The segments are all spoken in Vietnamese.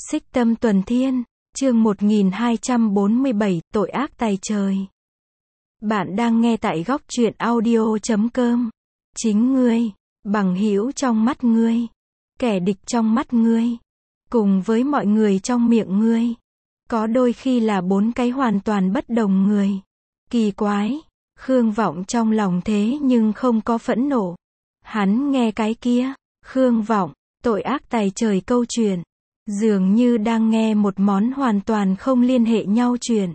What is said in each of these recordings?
Xích Tâm Tuần Thiên, chương 1247, tội ác tày trời. Bạn đang nghe tại góc truyện audio.com. Chính ngươi, bằng hữu trong mắt ngươi, kẻ địch trong mắt ngươi, cùng với mọi người trong miệng ngươi, có đôi khi là bốn cái hoàn toàn bất đồng người. Kỳ quái, Khương Vọng trong lòng thế nhưng không có phẫn nộ. Hắn nghe cái kia, Khương Vọng, tội ác tày trời câu chuyện, dường như đang nghe một món hoàn toàn không liên hệ nhau chuyện.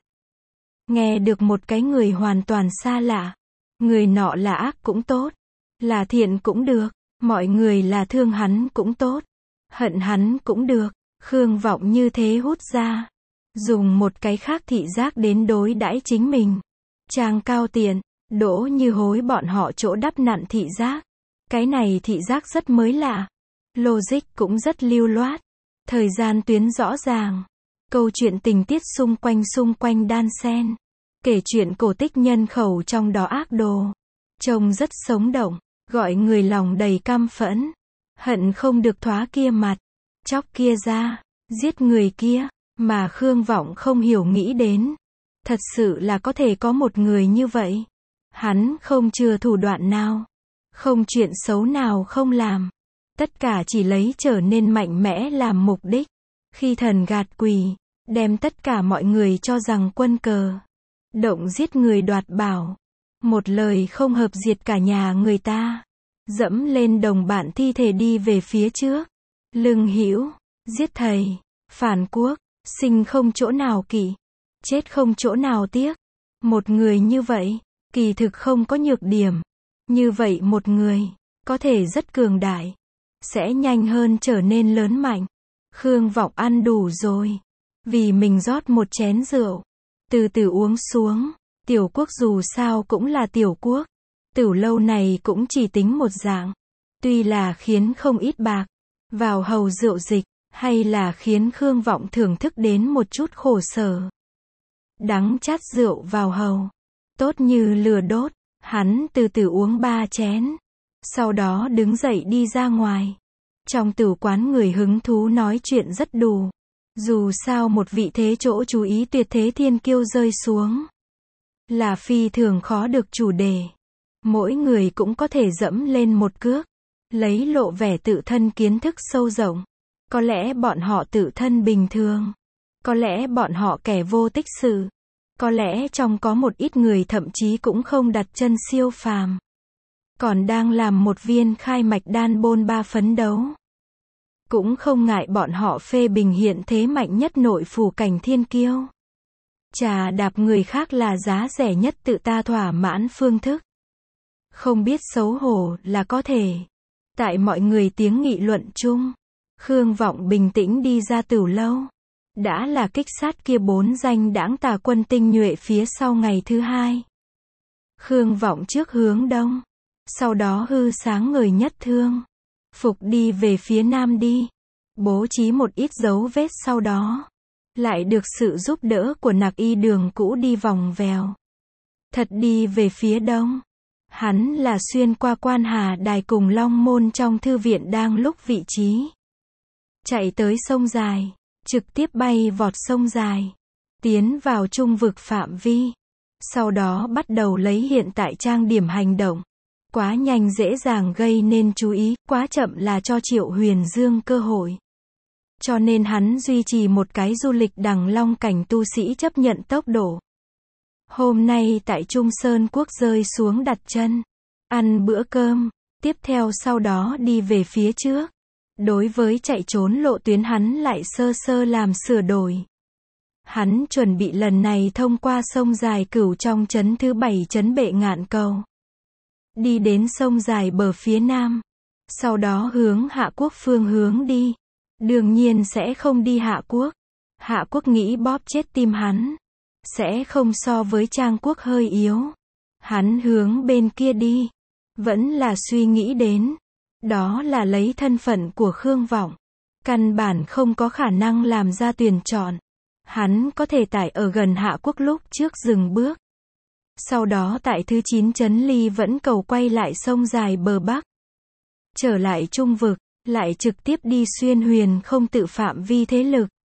Nghe được một cái người hoàn toàn xa lạ. Người nọ là ác cũng tốt, là thiện cũng được, mọi người là thương hắn cũng tốt, hận hắn cũng được. Khương Vọng như thế hút ra, dùng một cái khác thị giác đến đối đãi chính mình. Trang cao tiện, Đỗ Như Hối bọn họ chỗ đắp nặn thị giác. Cái này thị giác rất mới lạ, logic cũng rất lưu loát, thời gian tuyến rõ ràng, câu chuyện tình tiết xung quanh đan xen, kể chuyện cổ tích nhân khẩu trong đó ác đồ, trông rất sống động, gọi người lòng đầy căm phẫn, hận không được thoá kia mặt, chóc kia da, giết người kia, mà Khương Vọng không hiểu nghĩ đến, thật sự là có thể có một người như vậy. Hắn không chừa thủ đoạn nào, không chuyện xấu nào không làm, tất cả chỉ lấy trở nên mạnh mẽ làm mục đích. Khi thần gạt quỷ, đem tất cả mọi người cho rằng quân cờ, động giết người đoạt bảo, một lời không hợp diệt cả nhà người ta, dẫm lên đồng bạn thi thể đi về phía trước, lưng hữu, giết thầy, phản quốc, sinh không chỗ nào kỵ, chết không chỗ nào tiếc. Một người như vậy, kỳ thực không có nhược điểm. Như vậy một người, có thể rất cường đại, sẽ nhanh hơn trở nên lớn mạnh. Khương Vọng ăn đủ rồi, vì mình rót một chén rượu, từ từ uống xuống. Tiểu quốc dù sao cũng là tiểu quốc, tửu lâu này cũng chỉ tính một dạng, tuy là khiến không ít bạc vào hầu rượu dịch, hay là khiến Khương Vọng thưởng thức đến một chút khổ sở. Đắng chát rượu vào hầu, tốt như lửa đốt. Hắn từ từ uống 3 chén, sau đó đứng dậy đi ra ngoài. Trong tử quán người hứng thú nói chuyện rất đủ. Dù sao một vị thế chỗ chú ý tuyệt thế thiên kiêu rơi xuống, là phi thường khó được chủ đề. Mỗi người cũng có thể dẫm lên một cước, lấy lộ vẻ tự thân kiến thức sâu rộng. Có lẽ bọn họ tự thân bình thường, có lẽ bọn họ kẻ vô tích sự, có lẽ trong có một ít người thậm chí cũng không đặt chân siêu phàm, còn đang làm một viên khai mạch đan bôn ba phấn đấu. Cũng không ngại bọn họ phê bình hiện thế mạnh nhất nội phủ cảnh thiên kiêu. Trà đạp người khác là giá rẻ nhất tự ta thỏa mãn phương thức. Không biết xấu hổ là có thể. Tại mọi người tiếng nghị luận chung, Khương Vọng bình tĩnh đi ra tửu lâu. Đã là kích sát kia 4 danh đãng tà quân tinh nhuệ phía sau ngày thứ 2. Khương Vọng trước hướng đông, sau đó hư sáng người nhất thương, phục đi về phía nam đi, bố trí một ít dấu vết, sau đó lại được sự giúp đỡ của Nặc Y đường cũ đi vòng vèo, thật đi về phía đông. Hắn là xuyên qua Quan Hà Đài cùng Long Môn trong thư viện đang lúc vị trí, chạy tới sông dài, trực tiếp bay vọt sông dài, tiến vào trung vực phạm vi, sau đó bắt đầu lấy hiện tại trang điểm hành động. Quá nhanh dễ dàng gây nên chú ý, quá chậm là cho Triệu Huyền Dương cơ hội. Cho nên hắn duy trì một cái du lịch đằng long cảnh tu sĩ chấp nhận tốc độ. Hôm nay tại Trung Sơn Quốc rơi xuống đặt chân, ăn bữa cơm, tiếp theo sau đó đi về phía trước. Đối với chạy trốn lộ tuyến hắn lại sơ sơ làm sửa đổi. Hắn chuẩn bị lần này thông qua sông dài Cửu trong trấn thứ 7 trấn Bệ Ngạn Cầu, đi đến sông dài bờ phía nam, sau đó hướng Hạ Quốc phương hướng đi. Đương nhiên sẽ không đi Hạ Quốc. Hạ Quốc nghĩ bóp chết tim hắn, sẽ không so với Trang Quốc hơi yếu. Hắn hướng bên kia đi, vẫn là suy nghĩ đến, đó là lấy thân phận của Khương Vọng, căn bản không có khả năng làm ra tuyển chọn. Hắn có thể tại ở gần Hạ Quốc lúc trước dừng bước. Sau đó tại thứ 9 trấn Ly vẫn cầu quay lại sông dài bờ Bắc, trở lại trung vực, lại trực tiếp đi xuyên huyền không tự phạm vi thế lực,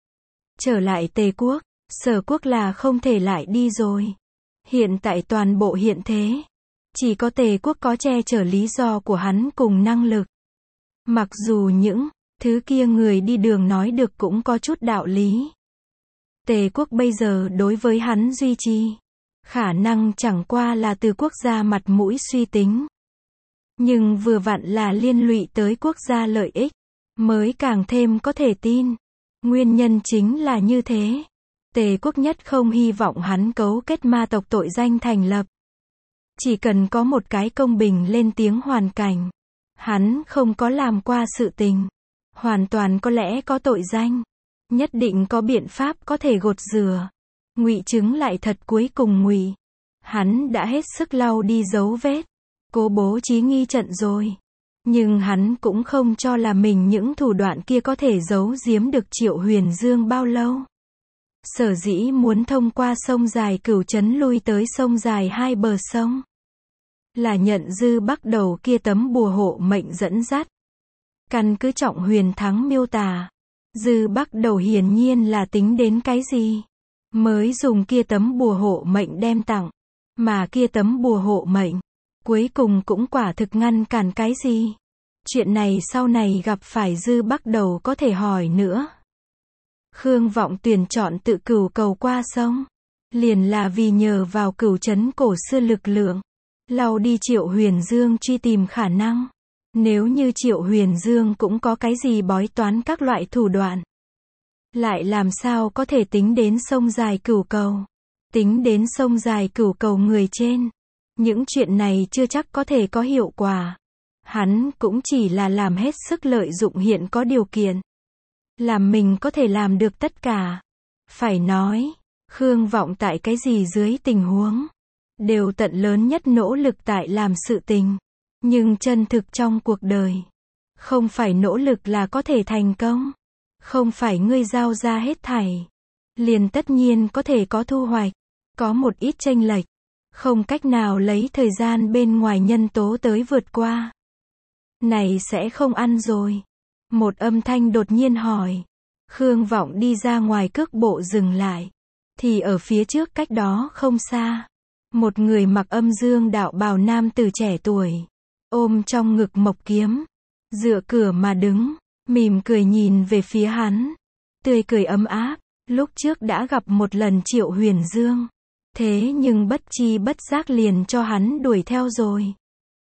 Trở lại Tề quốc, Sở quốc là không thể lại đi rồi. Hiện tại toàn bộ hiện thế, chỉ có Tề quốc có che chở lý do của hắn cùng năng lực. Mặc dù những thứ kia người đi đường nói được cũng có chút đạo lý. Tề quốc bây giờ đối với hắn duy trì khả năng chẳng qua là từ quốc gia mặt mũi suy tính. Nhưng vừa vặn là liên lụy tới quốc gia lợi ích, mới càng thêm có thể tin. Nguyên nhân chính là như thế. Tề quốc nhất không hy vọng hắn cấu kết ma tộc tội danh thành lập. Chỉ cần có một cái công bình lên tiếng hoàn cảnh. Hắn không có làm qua sự tình. Hoàn toàn có lẽ có tội danh. Nhất định có biện pháp có thể gột rửa. Ngụy chứng lại thật cuối cùng ngụy. Hắn đã hết sức lau đi dấu vết. Cố bố trí nghi trận rồi. Nhưng hắn cũng không cho là mình những thủ đoạn kia có thể giấu giếm được Triệu Huyền Dương bao lâu. Sở dĩ muốn thông qua sông dài Cửu Trấn lui tới sông dài hai bờ sông. Là nhận Dư Bắc Đầu kia tấm bùa hộ mệnh dẫn dắt. Căn cứ Trọng Huyền Thắng miêu tả. Dư Bắc Đầu hiển nhiên là tính đến cái gì? Mới dùng kia tấm bùa hộ mệnh đem tặng. Mà kia tấm bùa hộ mệnh. Cuối cùng cũng quả thực ngăn cản cái gì? Chuyện này sau này gặp phải Dư Bắc Đầu có thể hỏi nữa. Khương Vọng tuyển chọn tự cửu cầu qua sông. Liền là vì nhờ vào Cửu Trấn cổ xưa lực lượng. Lau đi Triệu Huyền Dương truy tìm khả năng. Nếu như Triệu Huyền Dương cũng có cái gì bói toán các loại thủ đoạn. Lại làm sao có thể tính đến sông dài Cửu cầu. Tính đến sông dài Cửu cầu người trên. Những chuyện này chưa chắc có thể có hiệu quả. Hắn cũng chỉ là làm hết sức lợi dụng hiện có điều kiện. Làm mình có thể làm được tất cả. Phải nói, Khương Vọng tại cái gì dưới tình huống. Đều tận lớn nhất nỗ lực tại làm sự tình. Nhưng chân thực trong cuộc đời. Không phải nỗ lực là có thể thành công. Không phải ngươi giao ra hết thảy. Liền tất nhiên có thể có thu hoạch. Có một ít chênh lệch. Không cách nào lấy thời gian bên ngoài nhân tố tới vượt qua. Này sẽ không ăn rồi. Một âm thanh đột nhiên hỏi. Khương Vọng đi ra ngoài cước bộ dừng lại. Thì ở phía trước cách đó không xa. Một người mặc âm dương đạo bào nam tử trẻ tuổi. Ôm trong ngực mộc kiếm. Dựa cửa mà đứng. Mỉm cười nhìn về phía hắn. Tươi cười ấm áp. Lúc trước đã gặp một lần Triệu Huyền Dương. Thế nhưng bất chi bất giác liền cho hắn đuổi theo rồi.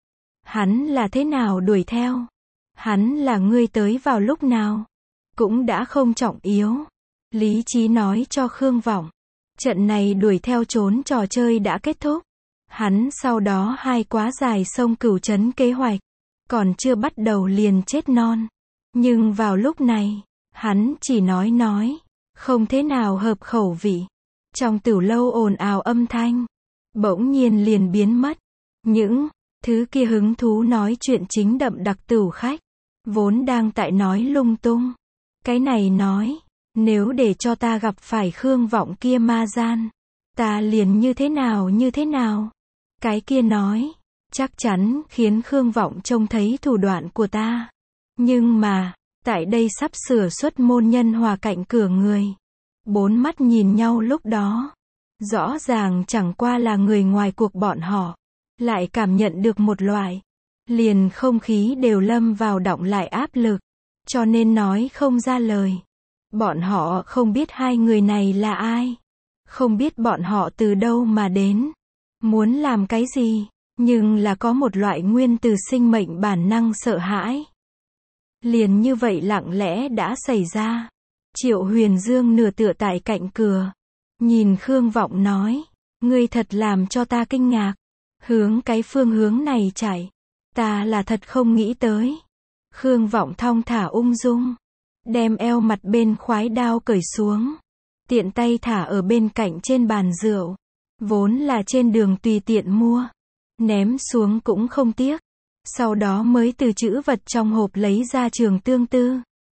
Hắn là thế nào đuổi theo? Hắn là ngươi tới vào lúc nào? Cũng đã không trọng yếu. Lý trí nói cho Khương Vọng. Trận này đuổi theo trốn trò chơi đã kết thúc. Hắn sau đó hai quá dài sông Cửu Trấn kế hoạch. Còn chưa bắt đầu liền chết non. Nhưng vào lúc này, hắn chỉ nói. Không thế nào hợp khẩu vị. Trong tửu lâu ồn ào âm thanh. Bỗng nhiên liền biến mất. Những thứ kia hứng thú nói chuyện chính đậm đặc tửu khách. Vốn đang tại nói lung tung. Cái này nói. Nếu để cho ta gặp phải Khương Vọng kia ma gian. Ta liền như thế nào. Cái kia nói. Chắc chắn khiến Khương Vọng trông thấy thủ đoạn của ta. Nhưng mà. Tại đây sắp sửa xuất môn nhân hòa cạnh cửa người. Bốn mắt nhìn nhau lúc đó. Rõ ràng chẳng qua là người ngoài cuộc bọn họ. Lại cảm nhận được một loại. Liền không khí đều lâm vào đọng lại áp lực. Cho nên nói không ra lời. Bọn họ không biết hai người này là ai. Không biết bọn họ từ đâu mà đến. Muốn làm cái gì. Nhưng là có một loại nguyên từ sinh mệnh bản năng sợ hãi. Liền như vậy lặng lẽ đã xảy ra. Triệu Huyền Dương nửa tựa tại cạnh cửa. Nhìn Khương Vọng nói. Ngươi thật làm cho ta kinh ngạc. Hướng cái phương hướng này chạy. Ta là thật không nghĩ tới. Khương Vọng thong thả ung dung. Đem eo mặt bên khoái đao cởi xuống. Tiện tay thả ở bên cạnh trên bàn rượu. Vốn là trên đường tùy tiện mua. Ném xuống cũng không tiếc. Sau đó mới từ trữ vật trong hộp lấy ra trường tương tư.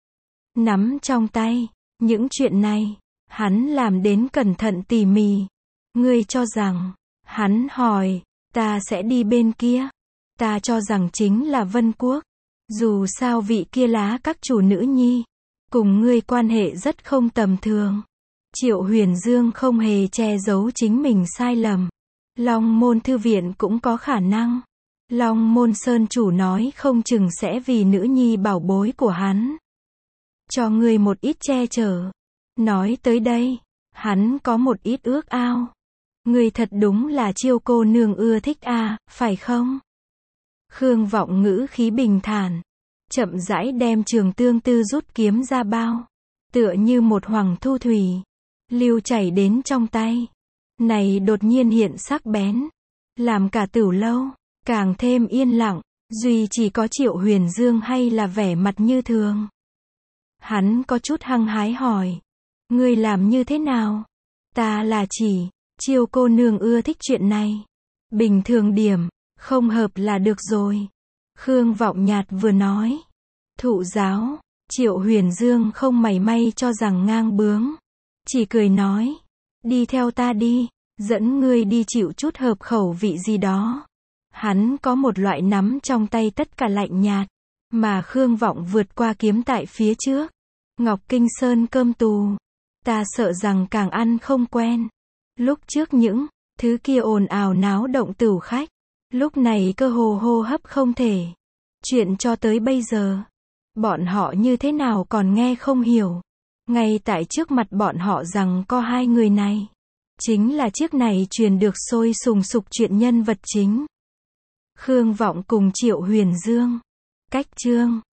Nắm trong tay. Những chuyện này. Hắn làm đến cẩn thận tỉ mỉ. Ngươi cho rằng. Hắn hỏi. Ta sẽ đi bên kia. Ta cho rằng chính là Vân Quốc. Dù sao vị kia lá các chủ nữ nhi. cùng ngươi quan hệ rất không tầm thường. Triệu Huyền Dương không hề che giấu chính mình sai lầm. Long Môn Thư Viện cũng có khả năng. Long Môn Sơn chủ nói không chừng sẽ vì nữ nhi bảo bối của hắn. Cho ngươi một ít che chở. Nói tới đây, hắn có một ít ước ao. Ngươi thật đúng là Chiêu cô nương ưa thích à, phải không? Khương Vọng ngữ khí bình thản. Chậm rãi đem Trường Tương Tư rút kiếm ra bao. Tựa như một hoàng thu thủy. Lưu chảy đến trong tay. Này đột nhiên hiện sắc bén. Làm cả Tửu lâu càng thêm yên lặng. Duy chỉ có Triệu Huyền Dương hay là vẻ mặt như thường. Hắn có chút hăng hái hỏi. Ngươi làm như thế nào? Ta là chỉ, Chiêu cô nương ưa thích chuyện này. Bình thường điểm, không hợp là được rồi. Khương Vọng nhạt vừa nói. Thụ giáo, Triệu Huyền Dương không mảy may cho rằng ngang bướng. Chỉ cười nói. Đi theo ta đi, dẫn ngươi đi chịu chút hợp khẩu vị gì đó. Hắn có một loại nắm trong tay tất cả lạnh nhạt. Mà Khương Vọng vượt qua kiếm tại phía trước. Ngọc Kinh Sơn cơm tù. Ta sợ rằng càng ăn không quen. Lúc trước những thứ kia ồn ào náo động tửu khách. Lúc này cơ hồ hô hấp không thể. Chuyện cho tới bây giờ. Bọn họ như thế nào còn nghe không hiểu. Ngay tại trước mặt bọn họ rằng có hai người này. Chính là chiếc này truyền được sôi sùng sục chuyện nhân vật chính. Khương Vọng cùng Triệu Huyền Dương. Cách chương